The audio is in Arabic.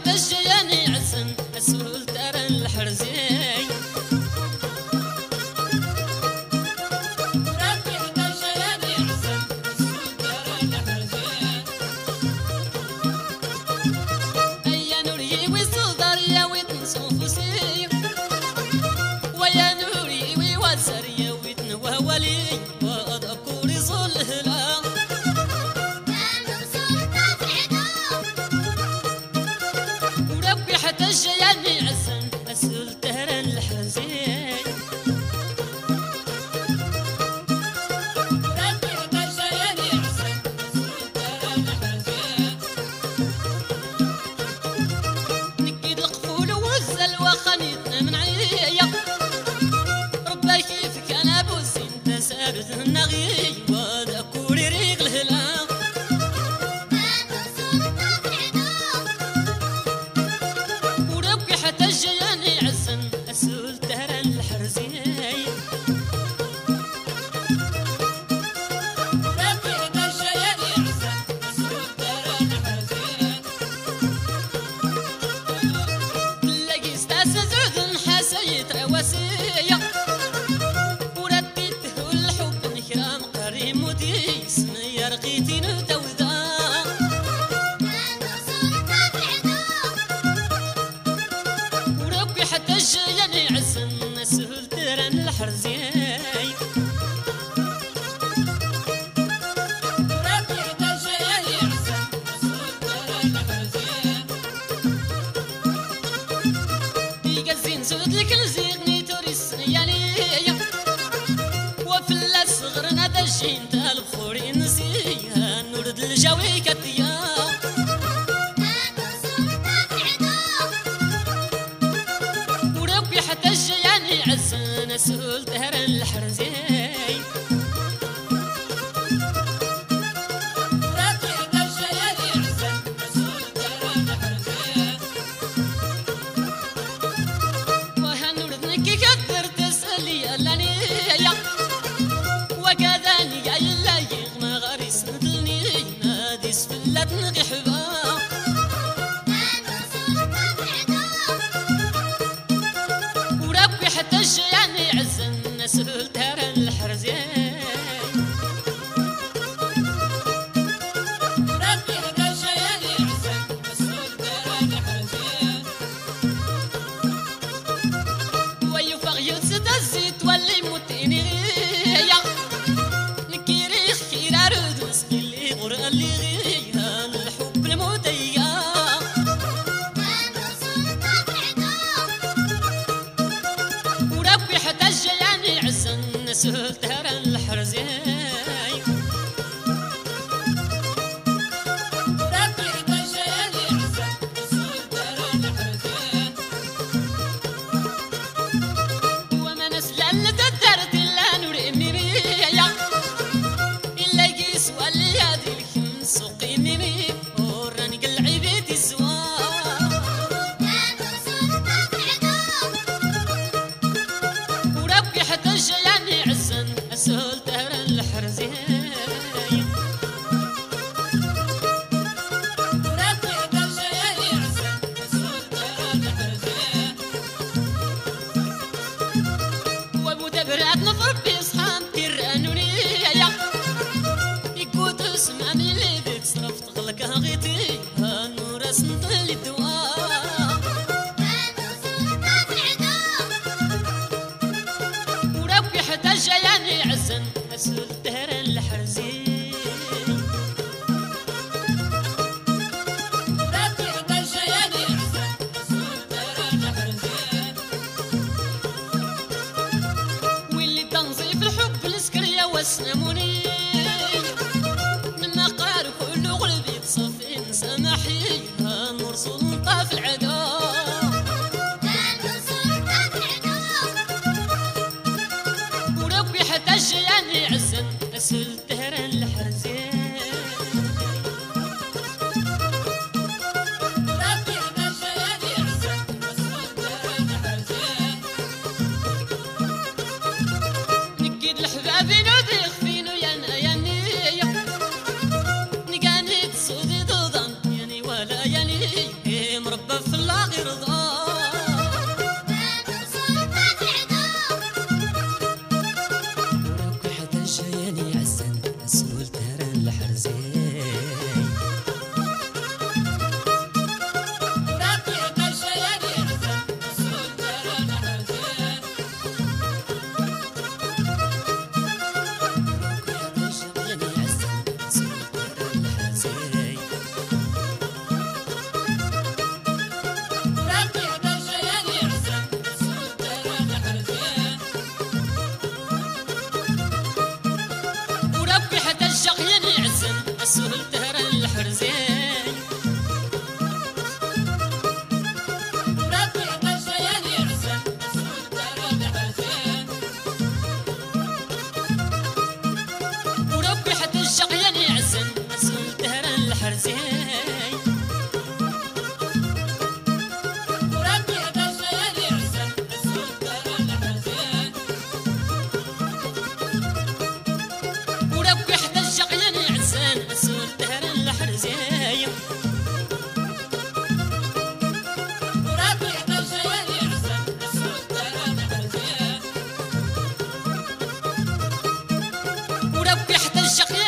حتى الجياني عسن اسول ترى الحرزي حتى الجياني عسن اسول ترى الحرزي نكيد القفول والزلوى خانيتنا من عيا ربا كيفك انا بوسين تسابت النغي وهذا كوري ريق الهلا حتى الجياني عسن اسول ترى الحرزي تلاقي ستاسة زعد حسيت رواسية ورديته الحب نكرام قريم وديس ما رقيتي نتوذا حتى الجياني عسن اسول ترى الحرزي يقزين زود لك الزيغني توريس يانية وفي الصغر نادى الجين تال بخوري نسيها نورد الجوي كتيا حتى الجياني عسن اسول ترى الحرزي وهنورد نكي كدر تسألي اللانية وكذلك الشقيا